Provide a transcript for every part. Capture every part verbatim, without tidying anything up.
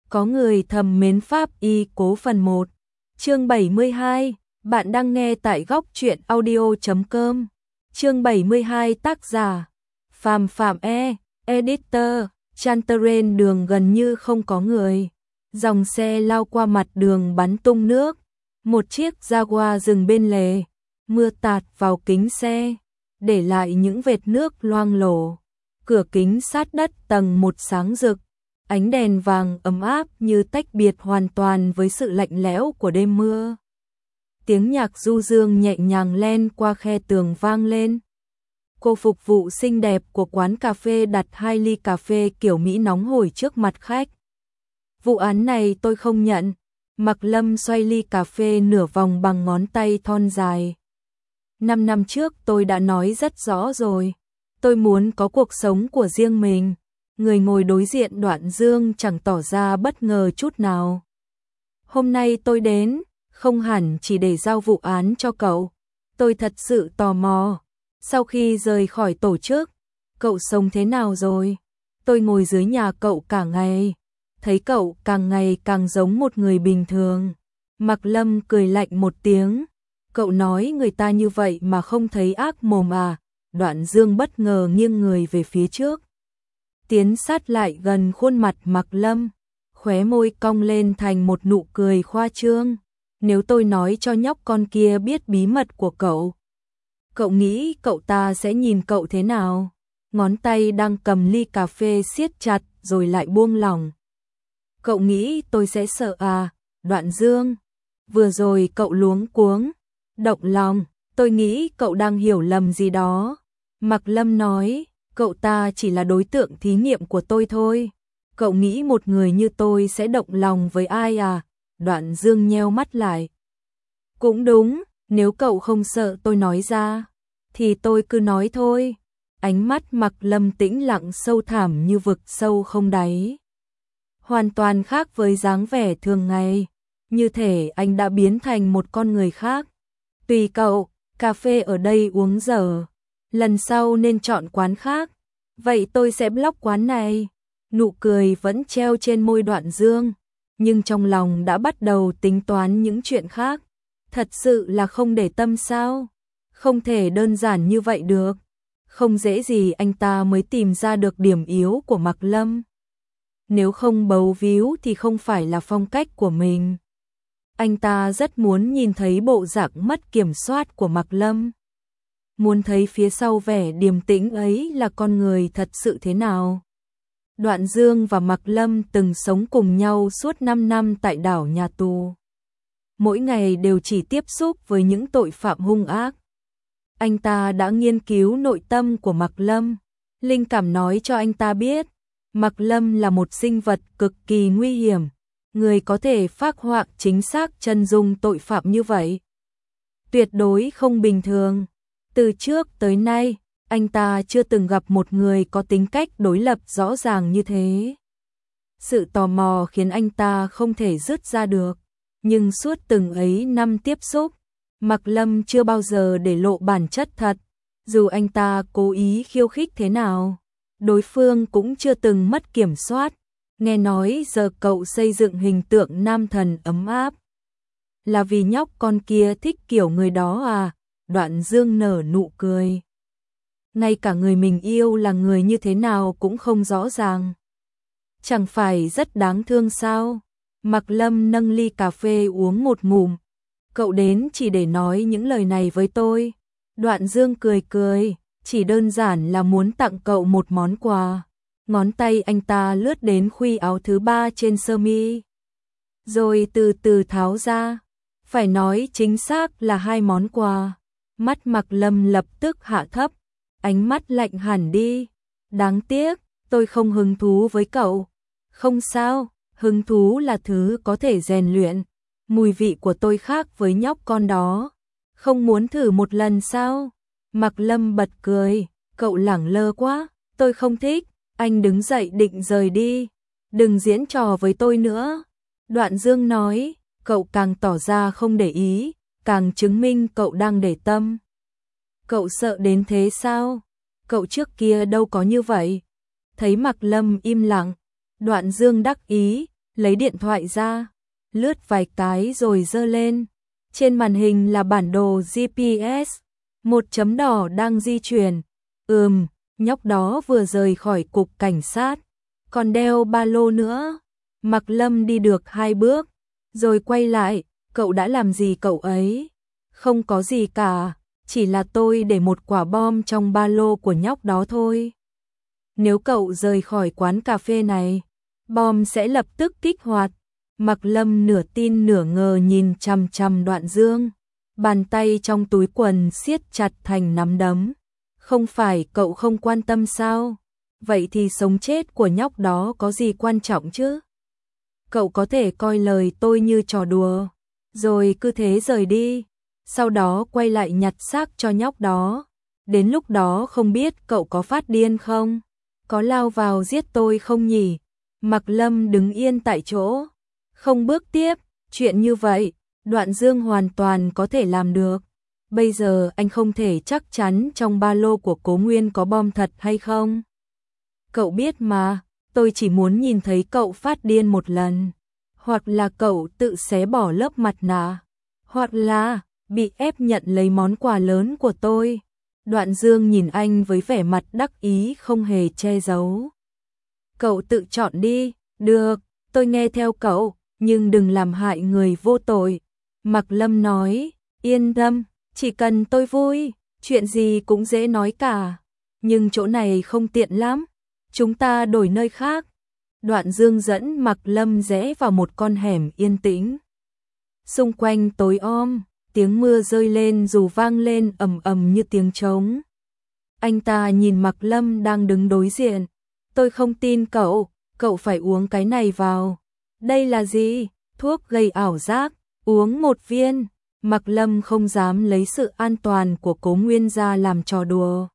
Có người thầm mến Pháp Y Cố phần một. Chương bảy mươi hai, bạn đang nghe tại góc truyện audio chấm com. Chương bảy mươi hai, tác giả Phàm Phạm E, editor. Chanterrain đường gần như không có người. Dòng xe lao qua mặt đường bắn tung nước. Một chiếc Jaguar dừng bên lề. Mưa tạt vào kính xe, để lại những vệt nước loang lổ. Cửa kính sát đất tầng một sáng rực. Ánh đèn vàng ấm áp như tách biệt hoàn toàn với sự lạnh lẽo của đêm mưa. Tiếng nhạc du dương nhẹ nhàng len qua khe tường vang lên. Cô phục vụ xinh đẹp của quán cà phê đặt hai ly cà phê kiểu Mỹ nóng hổi trước mặt khách. Vụ án này tôi không nhận. Mạc Lâm xoay ly cà phê nửa vòng bằng ngón tay thon dài. Năm năm trước tôi đã nói rất rõ rồi. Tôi muốn có cuộc sống của riêng mình. Người ngồi đối diện Đoạn Dương chẳng tỏ ra bất ngờ chút nào. Hôm nay tôi đến, không hẳn chỉ để giao vụ án cho cậu. Tôi thật sự tò mò. Sau khi rời khỏi tổ chức, cậu sống thế nào rồi? Tôi ngồi dưới nhà cậu cả ngày. Thấy cậu càng ngày càng giống một người bình thường. Mạc Lâm cười lạnh một tiếng. Cậu nói người ta như vậy mà không thấy ác mồm à? Đoạn Dương bất ngờ nghiêng người về phía trước. Tiến sát lại gần khuôn mặt Mạc Lâm. Khóe môi cong lên thành một nụ cười khoa trương. Nếu tôi nói cho nhóc con kia biết bí mật của cậu, cậu nghĩ cậu ta sẽ nhìn cậu thế nào? Ngón tay đang cầm ly cà phê siết chặt rồi lại buông lỏng. Cậu nghĩ tôi sẽ sợ à? Đoạn Dương. Vừa rồi cậu luống cuống, động lòng. Tôi nghĩ cậu đang hiểu lầm gì đó. Mạc Lâm nói, cậu ta chỉ là đối tượng thí nghiệm của tôi thôi. Cậu nghĩ một người như tôi sẽ động lòng với ai à? Đoạn Dương nheo mắt lại. Cũng đúng, nếu cậu không sợ tôi nói ra, thì tôi cứ nói thôi. Ánh mắt Mạc Lâm tĩnh lặng sâu thẳm như vực sâu không đáy. Hoàn toàn khác với dáng vẻ thường ngày. Như thể anh đã biến thành một con người khác. Tùy cậu, cà phê ở đây uống dở. Lần sau nên chọn quán khác. Vậy tôi sẽ block quán này. Nụ cười vẫn treo trên môi Đoạn Dương. Nhưng trong lòng đã bắt đầu tính toán những chuyện khác. Thật sự là không để tâm sao? Không thể đơn giản như vậy được. Không dễ gì anh ta mới tìm ra được điểm yếu của Mạc Lâm. Nếu không bấu víu thì không phải là phong cách của mình. Anh ta rất muốn nhìn thấy bộ dạng mất kiểm soát của Mạc Lâm. Muốn thấy phía sau vẻ điềm tĩnh ấy là con người thật sự thế nào. Đoạn Dương và Mạc Lâm từng sống cùng nhau suốt năm năm tại đảo nhà tù. Mỗi ngày đều chỉ tiếp xúc với những tội phạm hung ác. Anh ta đã nghiên cứu nội tâm của Mạc Lâm. Linh cảm nói cho anh ta biết, Mạc Lâm là một sinh vật cực kỳ nguy hiểm. Người có thể phác họa chính xác chân dung tội phạm như vậy. Tuyệt đối không bình thường. Từ trước tới nay, anh ta chưa từng gặp một người có tính cách đối lập rõ ràng như thế. Sự tò mò khiến anh ta không thể dứt ra được. Nhưng suốt từng ấy năm tiếp xúc, Mạc Lâm chưa bao giờ để lộ bản chất thật. Dù anh ta cố ý khiêu khích thế nào, đối phương cũng chưa từng mất kiểm soát. Nghe nói giờ cậu xây dựng hình tượng nam thần ấm áp. Là vì nhóc con kia thích kiểu người đó à? Đoạn Dương nở nụ cười. Ngay cả người mình yêu là người như thế nào cũng không rõ ràng. Chẳng phải rất đáng thương sao? Mạc Lâm nâng ly cà phê uống một ngụm. Cậu đến chỉ để nói những lời này với tôi. Đoạn Dương cười cười, chỉ đơn giản là muốn tặng cậu một món quà. Ngón tay anh ta lướt đến khuy áo thứ ba trên sơ mi. Rồi từ từ tháo ra. Phải nói chính xác là hai món quà. Mắt Mạc Lâm lập tức hạ thấp. Ánh mắt lạnh hẳn đi. Đáng tiếc, tôi không hứng thú với cậu. Không sao, hứng thú là thứ có thể rèn luyện. Mùi vị của tôi khác với nhóc con đó. Không muốn thử một lần sao? Mạc Lâm bật cười. Cậu lẳng lơ quá, tôi không thích. Anh đứng dậy định rời đi. Đừng diễn trò với tôi nữa. Đoạn Dương nói, cậu càng tỏ ra không để ý, càng chứng minh cậu đang để tâm. Cậu sợ đến thế sao? Cậu trước kia đâu có như vậy. Thấy Mạc Lâm im lặng, Đoạn Dương đắc ý, lấy điện thoại ra, lướt vài cái rồi giơ lên. Trên màn hình là bản đồ giê pê ét, một chấm đỏ đang di chuyển. Ừm, nhóc đó vừa rời khỏi cục cảnh sát, còn đeo ba lô nữa. Mạc Lâm đi được hai bước, rồi quay lại, cậu đã làm gì cậu ấy? Không có gì cả, chỉ là tôi để một quả bom trong ba lô của nhóc đó thôi. Nếu cậu rời khỏi quán cà phê này, bom sẽ lập tức kích hoạt. Mạc Lâm nửa tin nửa ngờ nhìn chằm chằm Đoạn Dương, bàn tay trong túi quần siết chặt thành nắm đấm. Không phải cậu không quan tâm sao? Vậy thì sống chết của nhóc đó có gì quan trọng chứ? Cậu có thể coi lời tôi như trò đùa, rồi cứ thế rời đi, sau đó quay lại nhặt xác cho nhóc đó. Đến lúc đó không biết cậu có phát điên không? Có lao vào giết tôi không nhỉ? Mạc Lâm đứng yên tại chỗ, không bước tiếp. Chuyện như vậy, Đoạn Dương hoàn toàn có thể làm được. Bây giờ anh không thể chắc chắn trong ba lô của Cố Nguyên có bom thật hay không. Cậu biết mà, tôi chỉ muốn nhìn thấy cậu phát điên một lần. Hoặc là cậu tự xé bỏ lớp mặt nạ, hoặc là bị ép nhận lấy món quà lớn của tôi. Đoạn Dương nhìn anh với vẻ mặt đắc ý không hề che giấu. Cậu tự chọn đi. Được, tôi nghe theo cậu, nhưng đừng làm hại người vô tội. Mạc Lâm nói, yên tâm, chỉ cần tôi vui, chuyện gì cũng dễ nói cả. Nhưng chỗ này không tiện lắm, chúng ta đổi nơi khác. Đoạn Dương dẫn Mạc Lâm rẽ vào một con hẻm yên tĩnh. Xung quanh tối om, tiếng mưa rơi lên dù vang lên ầm ầm như tiếng trống. Anh ta nhìn Mạc Lâm đang đứng đối diện. Tôi không tin cậu, cậu phải uống cái này vào. Đây là gì? Thuốc gây ảo giác, uống một viên. Mạc Lâm không dám lấy sự an toàn của Cố Nguyên ra làm trò đùa.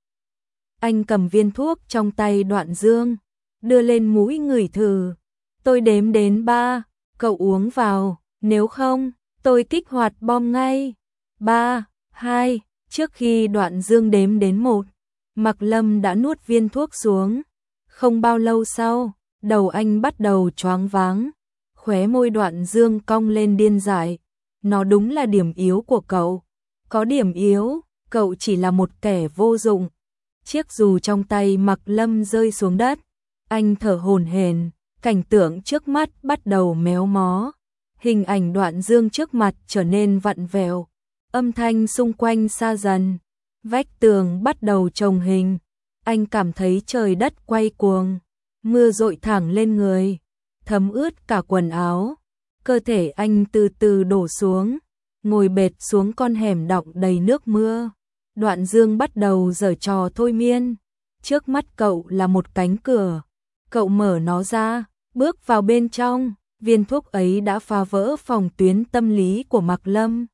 Anh cầm viên thuốc trong tay Đoạn Dương, đưa lên mũi ngửi thử. Tôi đếm đến ba, cậu uống vào, nếu không, tôi kích hoạt bom ngay. Ba, hai, trước khi Đoạn Dương đếm đến một, Mạc Lâm đã nuốt viên thuốc xuống. Không bao lâu sau, đầu anh bắt đầu choáng váng, khóe môi Đoạn Dương cong lên điên dại. Nó đúng là điểm yếu của cậu. Có điểm yếu, cậu chỉ là một kẻ vô dụng. Chiếc dù trong tay Mạc Lâm rơi xuống đất. Anh thở hổn hển, cảnh tượng trước mắt bắt đầu méo mó. Hình ảnh Đoạn Dương trước mặt trở nên vặn vẹo. Âm thanh xung quanh xa dần. Vách tường bắt đầu chồng hình. Anh cảm thấy trời đất quay cuồng. Mưa dội thẳng lên người, thấm ướt cả quần áo. Cơ thể anh từ từ đổ xuống, ngồi bệt xuống con hẻm đọng đầy nước mưa. Đoạn Dương bắt đầu giở trò thôi miên. Trước mắt cậu là một cánh cửa. Cậu mở nó ra, bước vào bên trong. Viên thuốc ấy đã phá vỡ phòng tuyến tâm lý của Mạc Lâm.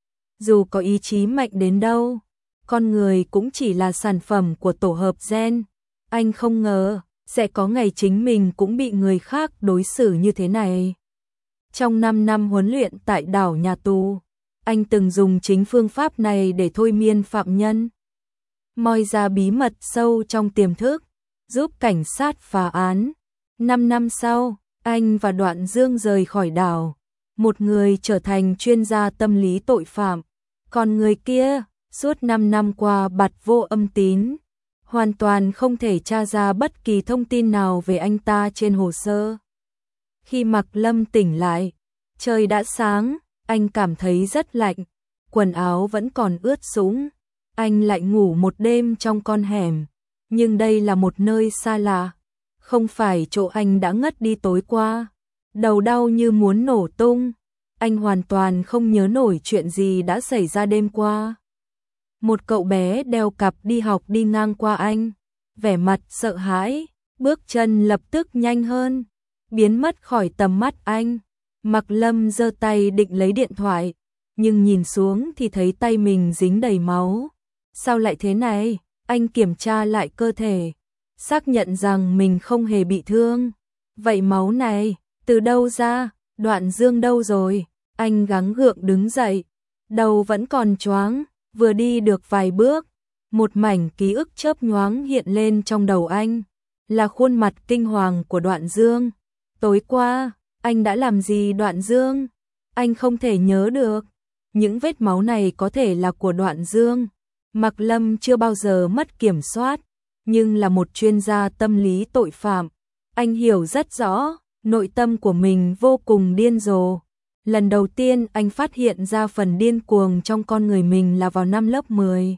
Dù có ý chí mạnh đến đâu, con người cũng chỉ là sản phẩm của tổ hợp gen. Anh không ngờ sẽ có ngày chính mình cũng bị người khác đối xử như thế này. Trong năm năm huấn luyện tại đảo nhà tù, anh từng dùng chính phương pháp này để thôi miên phạm nhân, moi ra bí mật sâu trong tiềm thức, giúp cảnh sát phá án. Năm năm sau, anh và Đoạn Dương rời khỏi đảo. Một người trở thành chuyên gia tâm lý tội phạm, còn người kia, suốt năm năm qua bặt vô âm tín, hoàn toàn không thể tra ra bất kỳ thông tin nào về anh ta trên hồ sơ. Khi Mạc Lâm tỉnh lại, trời đã sáng, anh cảm thấy rất lạnh, quần áo vẫn còn ướt sũng. Anh lại ngủ một đêm trong con hẻm, nhưng đây là một nơi xa lạ, không phải chỗ anh đã ngất đi tối qua. Đầu đau như muốn nổ tung, anh hoàn toàn không nhớ nổi chuyện gì đã xảy ra đêm qua. Một cậu bé đeo cặp đi học đi ngang qua anh, vẻ mặt sợ hãi, bước chân lập tức nhanh hơn, biến mất khỏi tầm mắt anh. Mạc Lâm giơ tay định lấy điện thoại, nhưng nhìn xuống thì thấy tay mình dính đầy máu. Sao lại thế này? Anh kiểm tra lại cơ thể, xác nhận rằng mình không hề bị thương. Vậy máu này, từ đâu ra? Đoạn Dương đâu rồi? Anh gắng gượng đứng dậy, đầu vẫn còn choáng, vừa đi được vài bước, một mảnh ký ức chớp nhoáng hiện lên trong đầu anh, là khuôn mặt kinh hoàng của Đoạn Dương. Tối qua, Anh đã làm gì Đoạn Dương? Anh không thể nhớ được. Những vết máu này có thể là của Đoạn Dương. Mạc Lâm chưa bao giờ mất kiểm soát, nhưng là một chuyên gia tâm lý tội phạm. Anh hiểu rất rõ, nội tâm của mình vô cùng điên rồ. Lần đầu tiên anh phát hiện ra phần điên cuồng trong con người mình là vào năm lớp mười.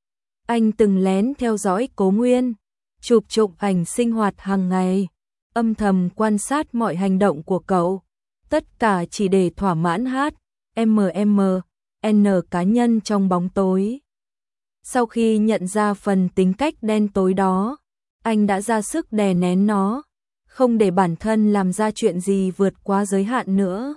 Anh từng lén theo dõi Cố Nguyên, chụp chụp ảnh sinh hoạt hàng ngày, âm thầm quan sát mọi hành động của cậu. Tất cả chỉ để thỏa mãn hát em em en cá nhân trong bóng tối. Sau khi nhận ra phần tính cách đen tối đó, anh đã ra sức đè nén nó, không để bản thân làm ra chuyện gì vượt quá giới hạn nữa.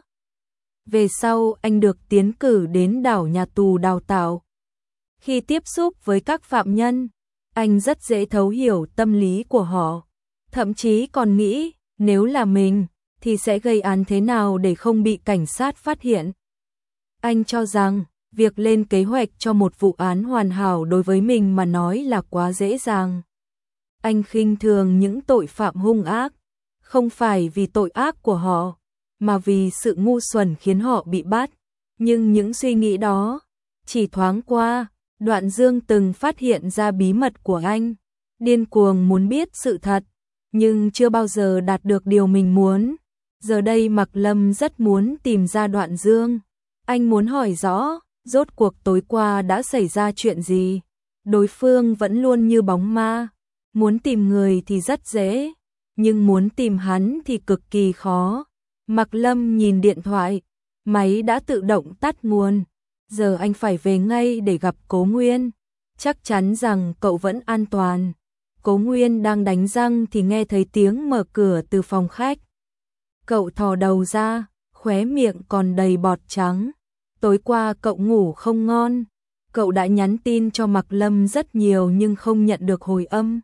Về sau anh được tiến cử đến đảo nhà tù đào tạo. Khi tiếp xúc với các phạm nhân, anh rất dễ thấu hiểu tâm lý của họ. Thậm chí còn nghĩ, nếu là mình, thì sẽ gây án thế nào để không bị cảnh sát phát hiện. Anh cho rằng, việc lên kế hoạch cho một vụ án hoàn hảo đối với mình mà nói là quá dễ dàng. Anh khinh thường những tội phạm hung ác, không phải vì tội ác của họ, mà vì sự ngu xuẩn khiến họ bị bắt. Nhưng những suy nghĩ đó, chỉ thoáng qua, Đoạn Dương từng phát hiện ra bí mật của anh, điên cuồng muốn biết sự thật, nhưng chưa bao giờ đạt được điều mình muốn. Giờ đây Mạc Lâm rất muốn tìm ra Đoạn Dương. Anh muốn hỏi rõ, rốt cuộc tối qua đã xảy ra chuyện gì. Đối phương vẫn luôn như bóng ma. Muốn tìm người thì rất dễ, nhưng muốn tìm hắn thì cực kỳ khó. Mạc Lâm nhìn điện thoại, máy đã tự động tắt nguồn. Giờ anh phải về ngay để gặp Cố Nguyên, chắc chắn rằng cậu vẫn an toàn. Cố Nguyên đang đánh răng thì nghe thấy tiếng mở cửa từ phòng khách. Cậu thò đầu ra, khóe miệng còn đầy bọt trắng. Tối qua cậu ngủ không ngon. Cậu đã nhắn tin cho Mạc Lâm rất nhiều nhưng không nhận được hồi âm.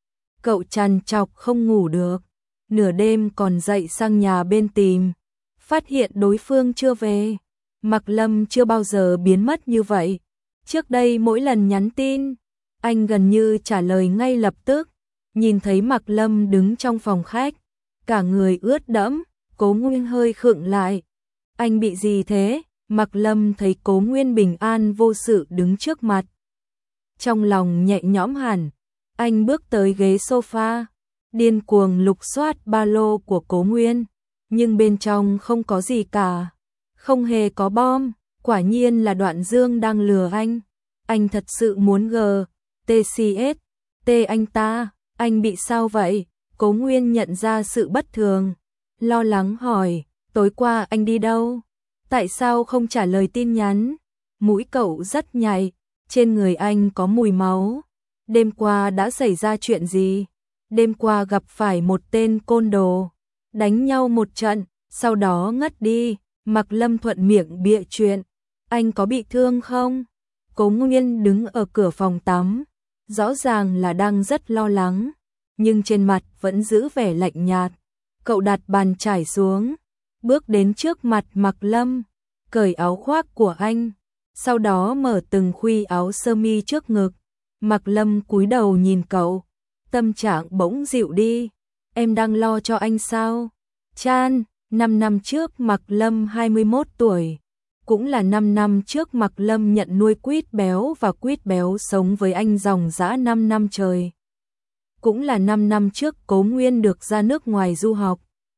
Cậu trằn trọc không ngủ được. Nửa đêm còn dậy sang nhà bên tìm. Phát hiện đối phương chưa về. Mạc Lâm chưa bao giờ biến mất như vậy. Trước đây mỗi lần nhắn tin, anh gần như trả lời ngay lập tức. Nhìn thấy Mạc Lâm đứng trong phòng khách, cả người ướt đẫm, Cố Nguyên hơi khựng lại. Anh bị gì thế? Mạc Lâm thấy Cố Nguyên bình an vô sự đứng trước mặt. Trong lòng nhẹ nhõm hẳn, anh bước tới ghế sofa, điên cuồng lục soát ba lô của Cố Nguyên, nhưng bên trong không có gì cả. Không hề có bom, quả nhiên là Đoạn Dương đang lừa anh. Anh thật sự muốn gờ, tê xê ét, tê anh ta, anh bị sao vậy? Cố Nguyên nhận ra sự bất thường, lo lắng hỏi, tối qua anh đi đâu? Tại sao không trả lời tin nhắn? Mũi cậu rất nhạy, trên người anh có mùi máu. Đêm qua đã xảy ra chuyện gì? Đêm qua gặp phải một tên côn đồ, đánh nhau một trận, sau đó ngất đi. Mạc Lâm thuận miệng bịa chuyện. Anh có bị thương không? Cố Nguyên đứng ở cửa phòng tắm, rõ ràng là đang rất lo lắng, nhưng trên mặt vẫn giữ vẻ lạnh nhạt. Cậu đặt bàn chải xuống, bước đến trước mặt Mạc Lâm, cởi áo khoác của anh, sau đó mở từng khuy áo sơ mi trước ngực. Mạc Lâm cúi đầu nhìn cậu, tâm trạng bỗng dịu đi. Em đang lo cho anh sao? Chan, năm năm trước Mạc Lâm hai mươi mốt tuổi, cũng là năm năm trước Mạc Lâm nhận nuôi Quýt Béo và Quýt Béo sống với anh dòng dã năm năm trời. Cũng là năm năm trước Cố Nguyên được ra nước ngoài du học.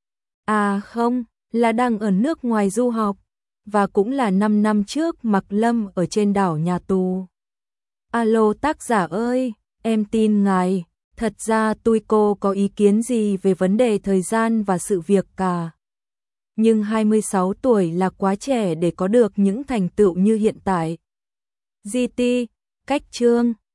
À không, là đang ở nước ngoài du học. Và cũng là năm năm trước Mạc Lâm ở trên đảo nhà tù. Alo tác giả ơi, em tin ngài, thật ra tôi cô có ý kiến gì về vấn đề thời gian và sự việc cả. Nhưng hai mươi sáu tuổi là quá trẻ để có được những thành tựu như hiện tại. giê tê, cách chương